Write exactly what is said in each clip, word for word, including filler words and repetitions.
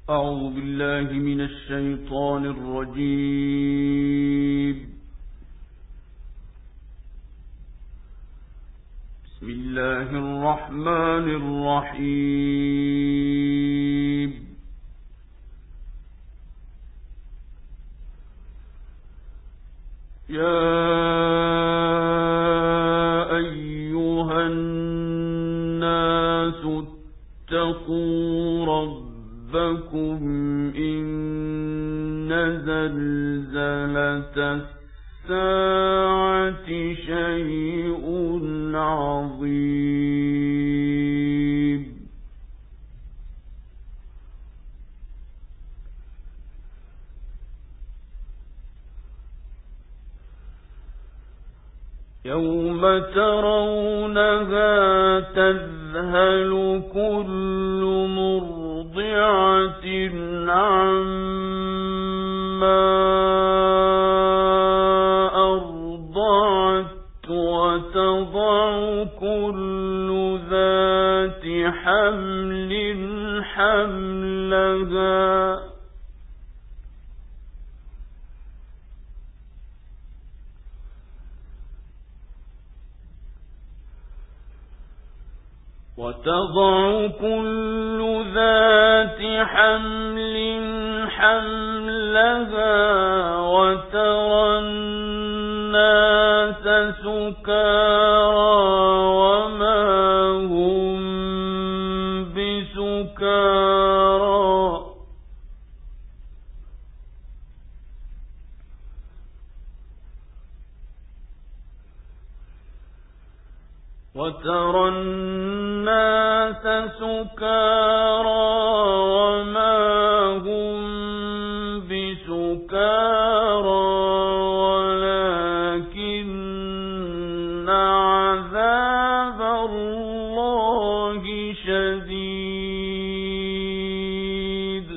أعوذ بالله من الشيطان الرجيم. بسم الله الرحمن الرحيم. يا أيها الناس اتقوا ربكم إن زلزلة الساعة شيء عظيم. يوم ترونها تذهل كل مرضعة عما أرضعت وتضع كل ذات حمل حملها وتضع كل ذات حمل حملها وترى الناس سكارى وما هم بسكارى وترى الناس سكارى وما هم بسكارى ولكن عذاب الله شديد.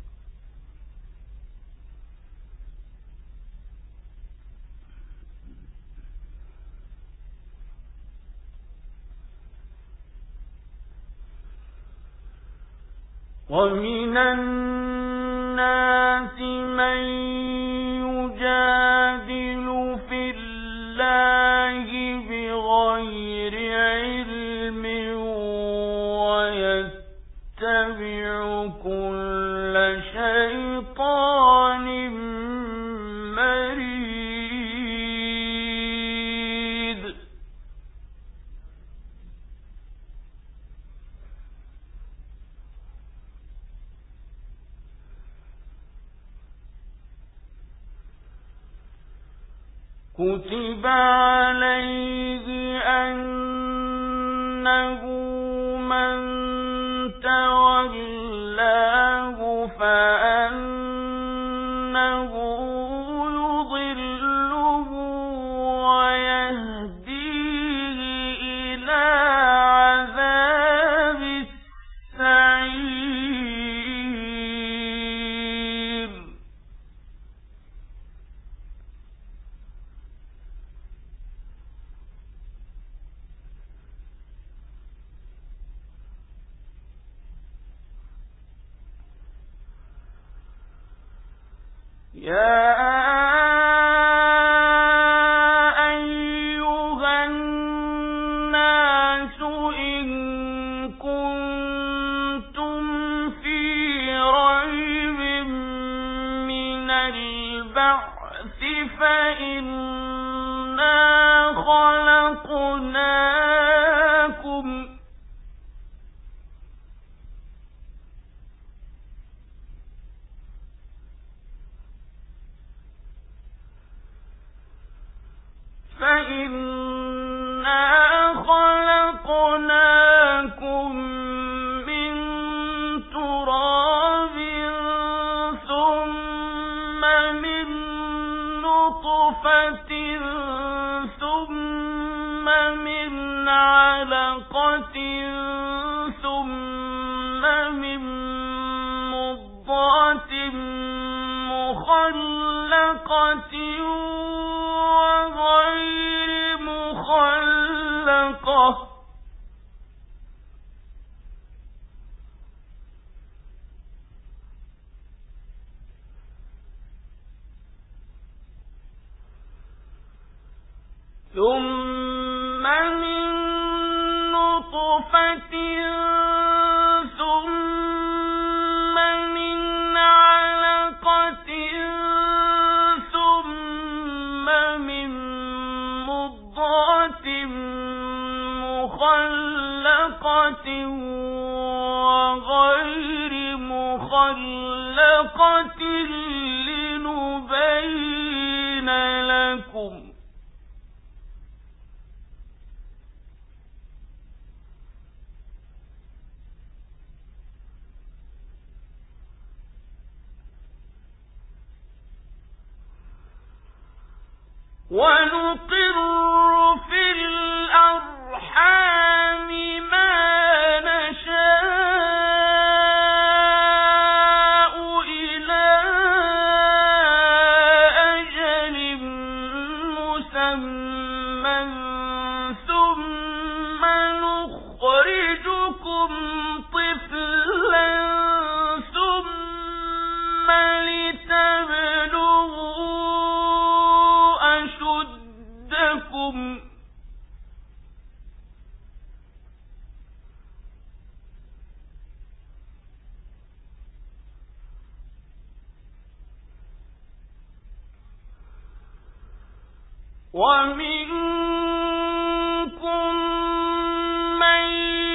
ومن الناس من يجادل في الله بغير علم ويتبع كل شيطان مريد. كتب عليه أنه من تولاه فأنه يضله ويهديه إلى عذاب السعير. يا أيها الناس إن كنتم في ريب من البعث فإنا خلقناكم فإنا خلقناكم من تراب ثم من نطفة ثم من علقة ثم من مضغة مخلقة وغير مخلقة ثم من نطفة ثم من علقة ثم من مضغة مخلقة وغير مخلقة لنبين لكم ونقر في الأرحام ما نشاء إلى أجل مسمى ثم نخرجكم طفلا ثم لتبلغوا أشدكم ومنكم من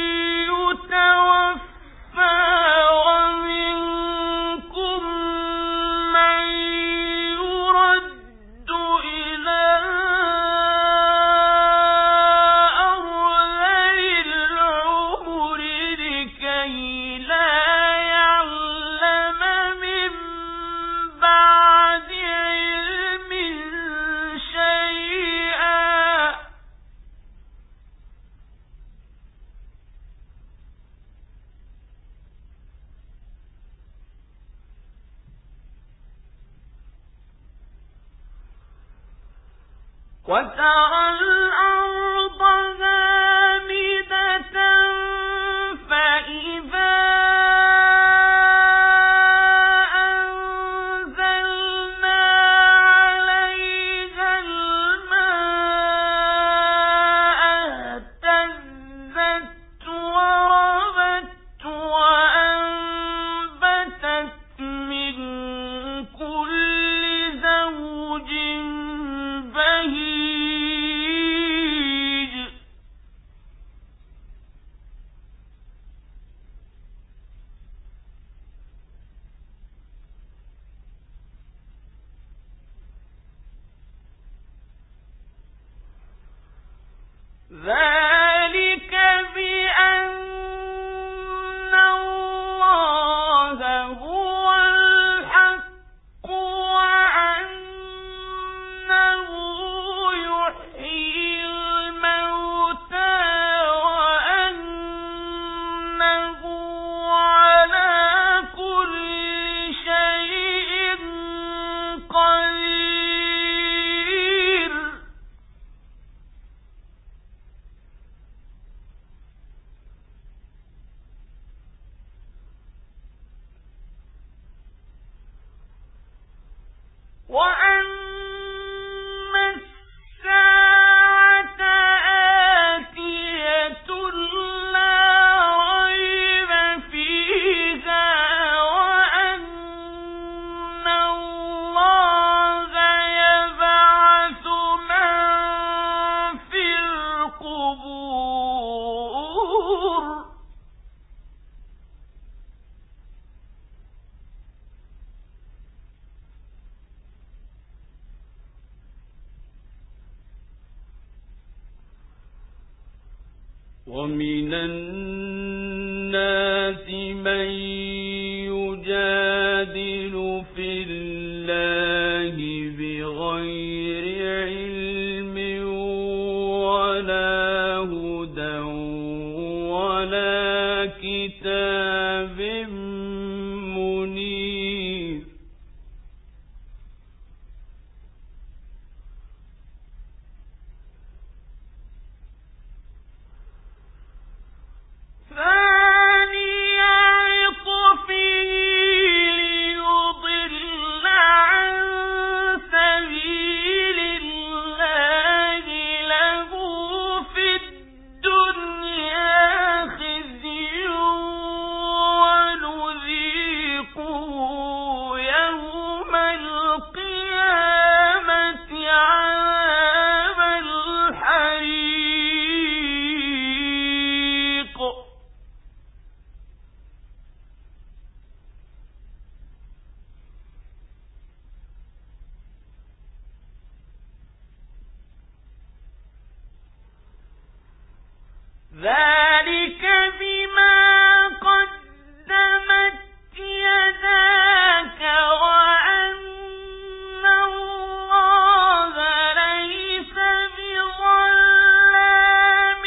يتوفى ومنكم من يرد إلى أرذل العمر لكي لا يعلم من بعد علم شيئا وترى الأرض هامدة فإذا أنزلنا عليها الماء اهتزت وربت وأنبتت من كل زوج بهيج ذلك بأن الله هو الحق وأنه يحيي الموتى وأنه على كل شيء قدير وأن الساعة آتية لا ريب فيها وأن الله يبعث من في القبور ومن الناس من يجادل في الله بغير علم ولا هدى ولا كتاب منير ثاني عطف ذلك بما قدمت يداك وأن الله ليس بظلام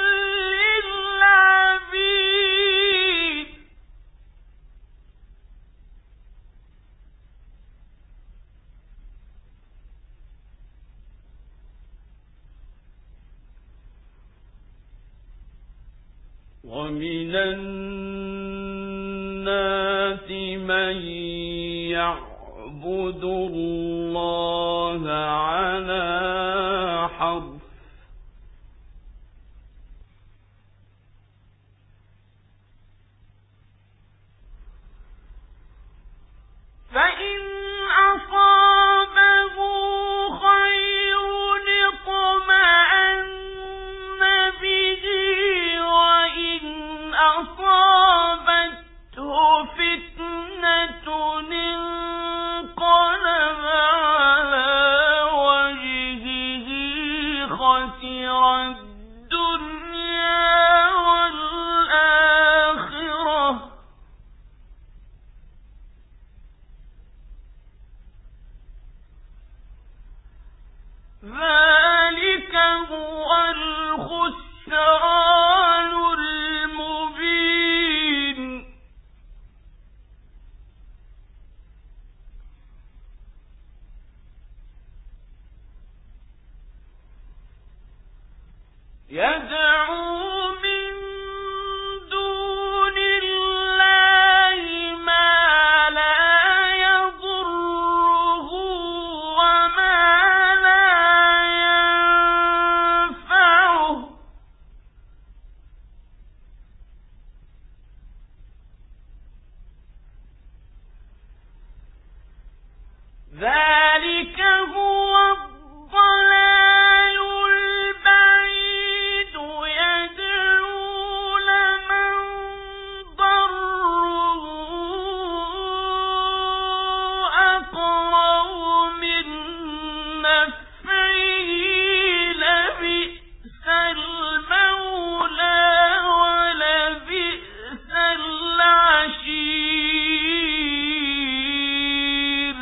للعبيد ومن الناس من يعبد الله على حرف فإن أصابه خير اطمأن به وإن أصابته فتنة انقلب على وجهه خسر الدنيا والآخرة ذلك هو الخسران المبين يدعو من دون الله ما لا يضره وما لا ينفعه ذلك هو الضلال البعيد يدعو لمن ضره أقرب من نفعه لبئس المولى ولبئس العشير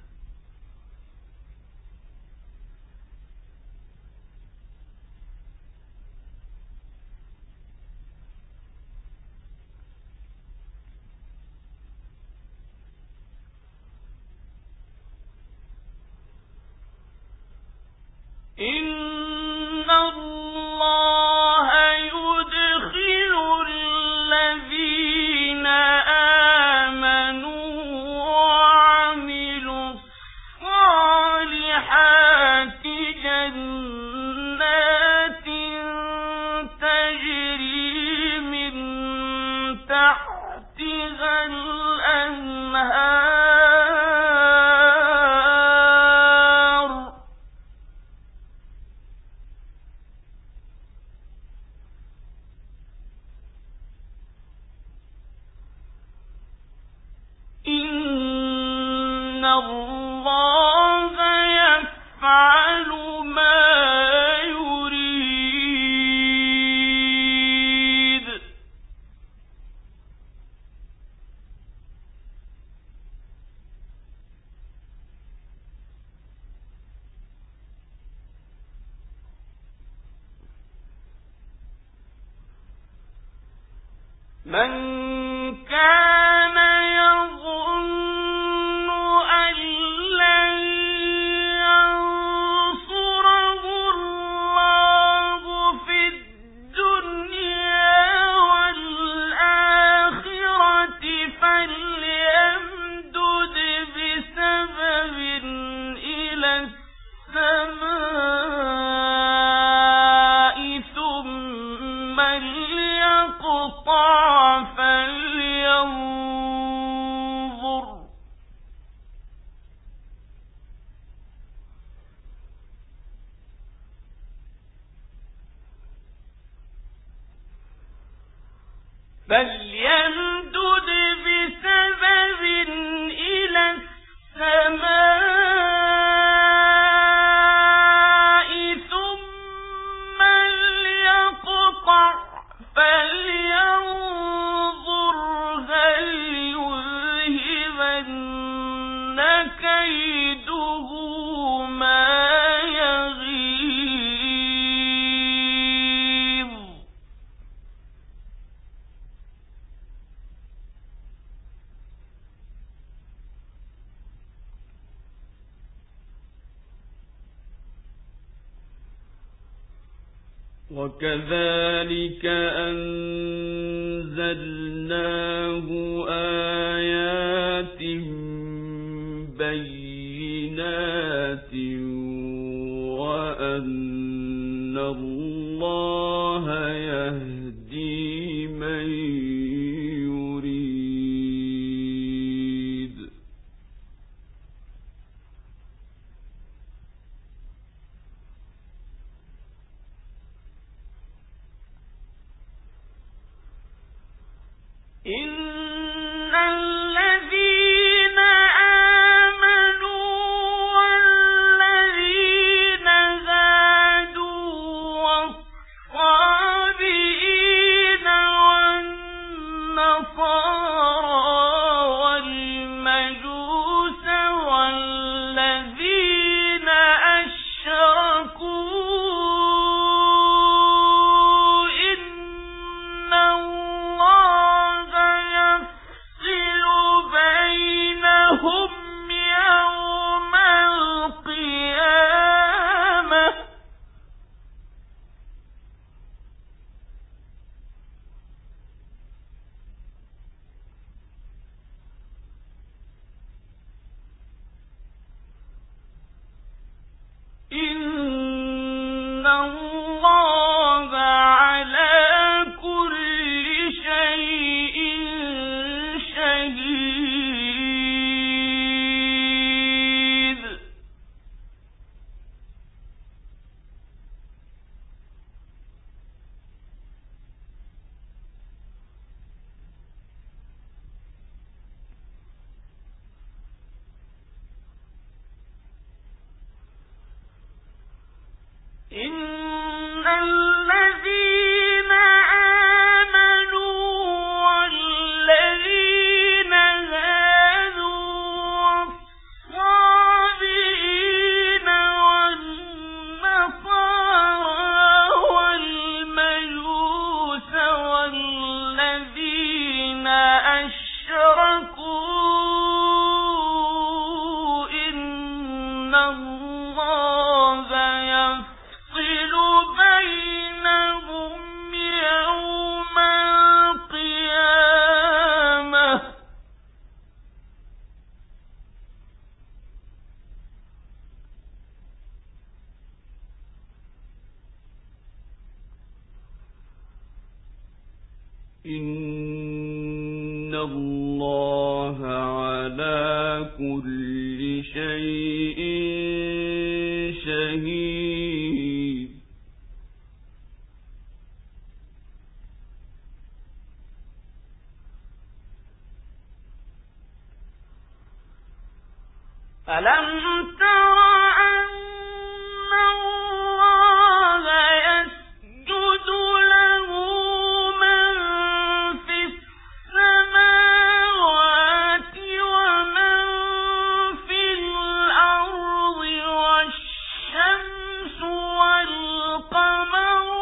إن الله يدخل الذين آمنوا وعملوا الصالحات جنات تجري من تحتها الأنهار إن الله يفعل ما يريد من كان يظن أن لن ينصره الله في الدنيا والآخرة فليمدد بسبب إلى السماء ثم ليقطع فلينظر فليمدد بسبب إلى السماء ثم ليقطع كيده ما يغيظ وكذلك أنزلناه آيات بينات وأن الله يهدي من يريد إن الذين آمنوا والذين هادوا والصابئين والنصارى والمجوس والذين أشركوا إن الله يفصل بينهم يوم القيامة إن الله على كل شيء شهيد إن الذين آمنوا والذين هادوا والصابئين والنصارى والمجوس والذين أشركوا إن الله يفصل بينهم يوم القيامة إن الله على كل شيء شهيد ألم تر أن الله يسجد له من في السماوات ومن في الأرض والشمس والقمر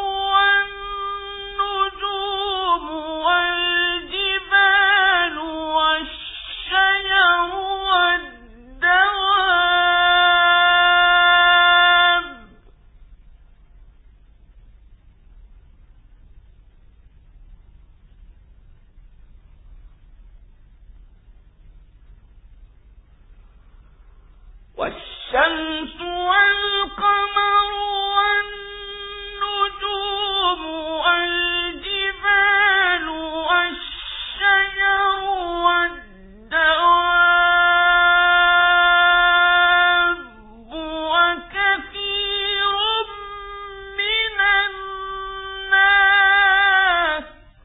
والنجوم والجبال والشجر والدواب والشمس والقمر والنجوم والجبال والشجر والدواب وكثير من الناس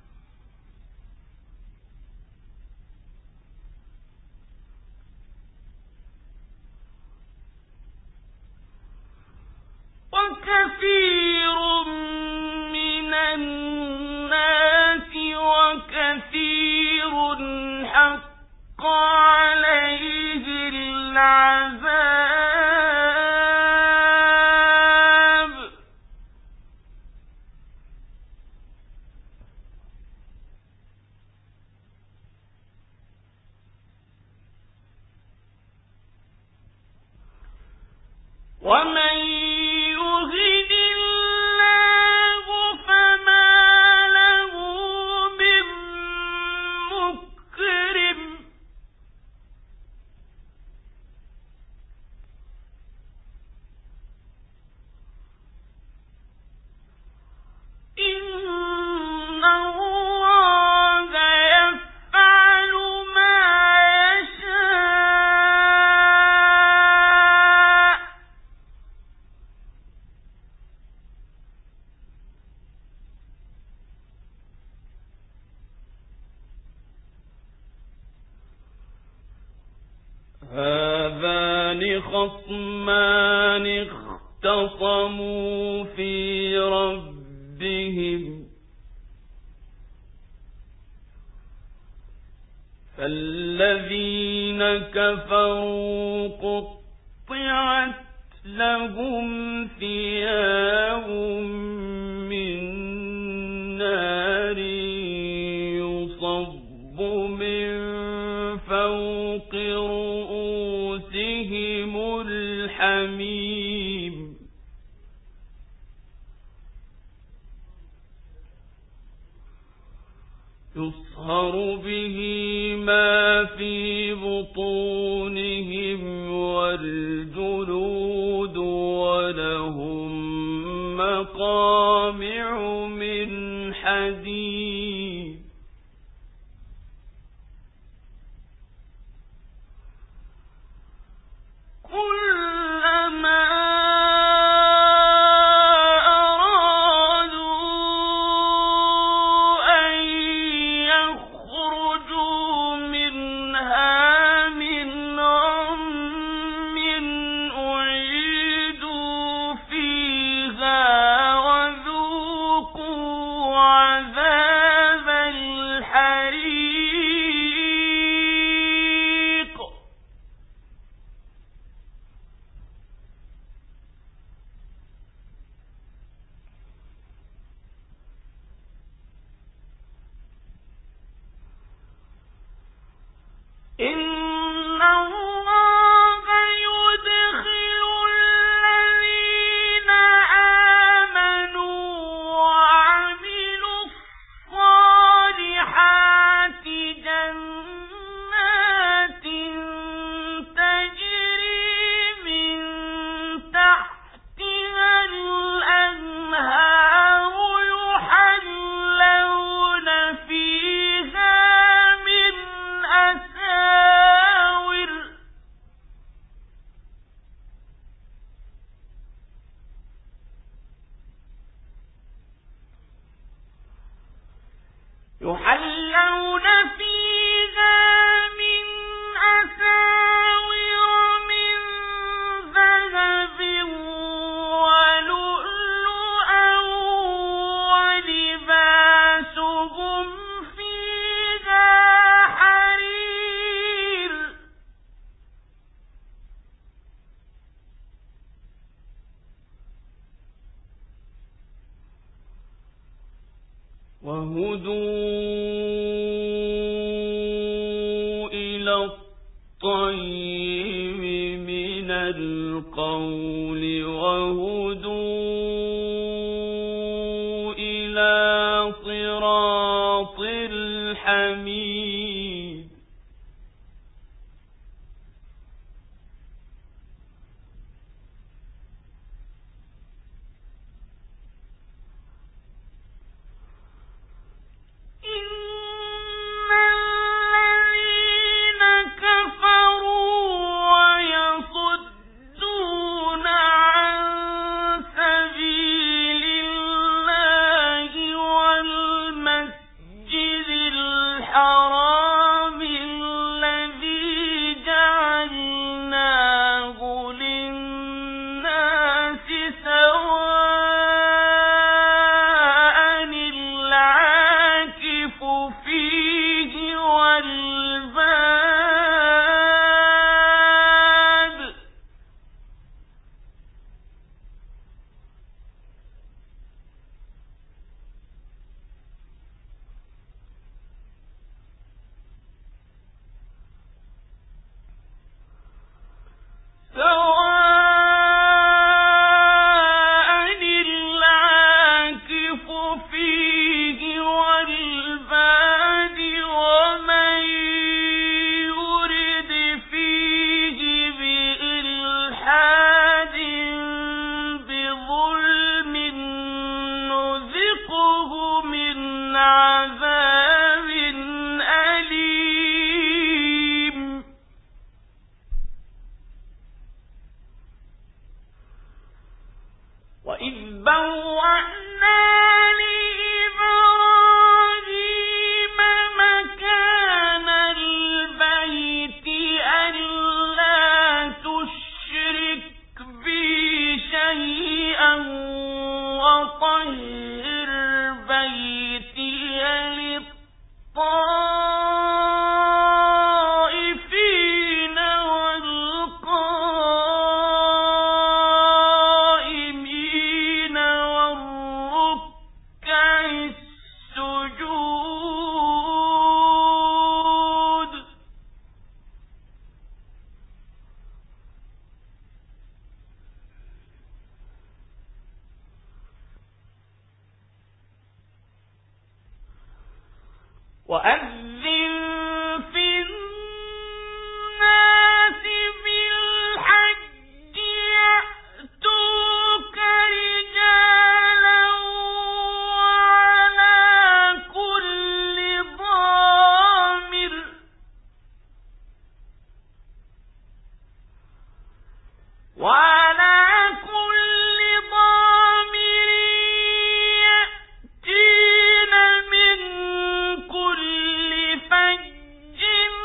وكثير من الناس وكثير حق عليه العذاب ومن يهد الله فما له من مكرم إن الله يفعل ما يشاء هذان خصمان اختصموا في ربهم فالذين كفروا قطعت لهم ثياب من نار يصب من فوق رؤوسهم الحميم يصهر به ما في بطونهم والجلود ولهم مقامع من حديد كلما إن الله يدخل الذين آمنوا وعملوا الصالحات جنات تجري من تحتها الأنهار يحلون فيها من أساور يحلون فيها من أساور من ذهب ولؤلؤا ولباسهم فيها حرير وهدوا إلى الطيب من القول وهدوا إلى صراط الحميد وأذن في الناس بالحج يأتوك رجالا وعلى كل ضامر وعلى كل ضامر يأتين من كل فج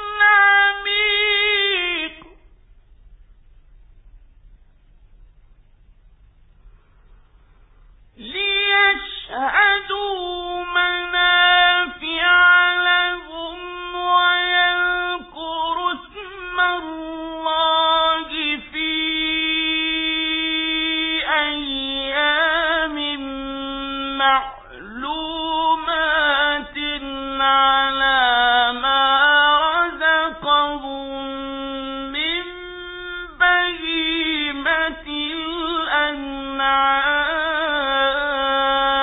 عميق ليشهدوا منافع لهم ويذكروا اسم الله في أيام معلومات على ما رزقهم من بهيمة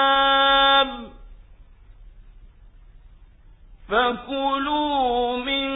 الأنعام فكلوا من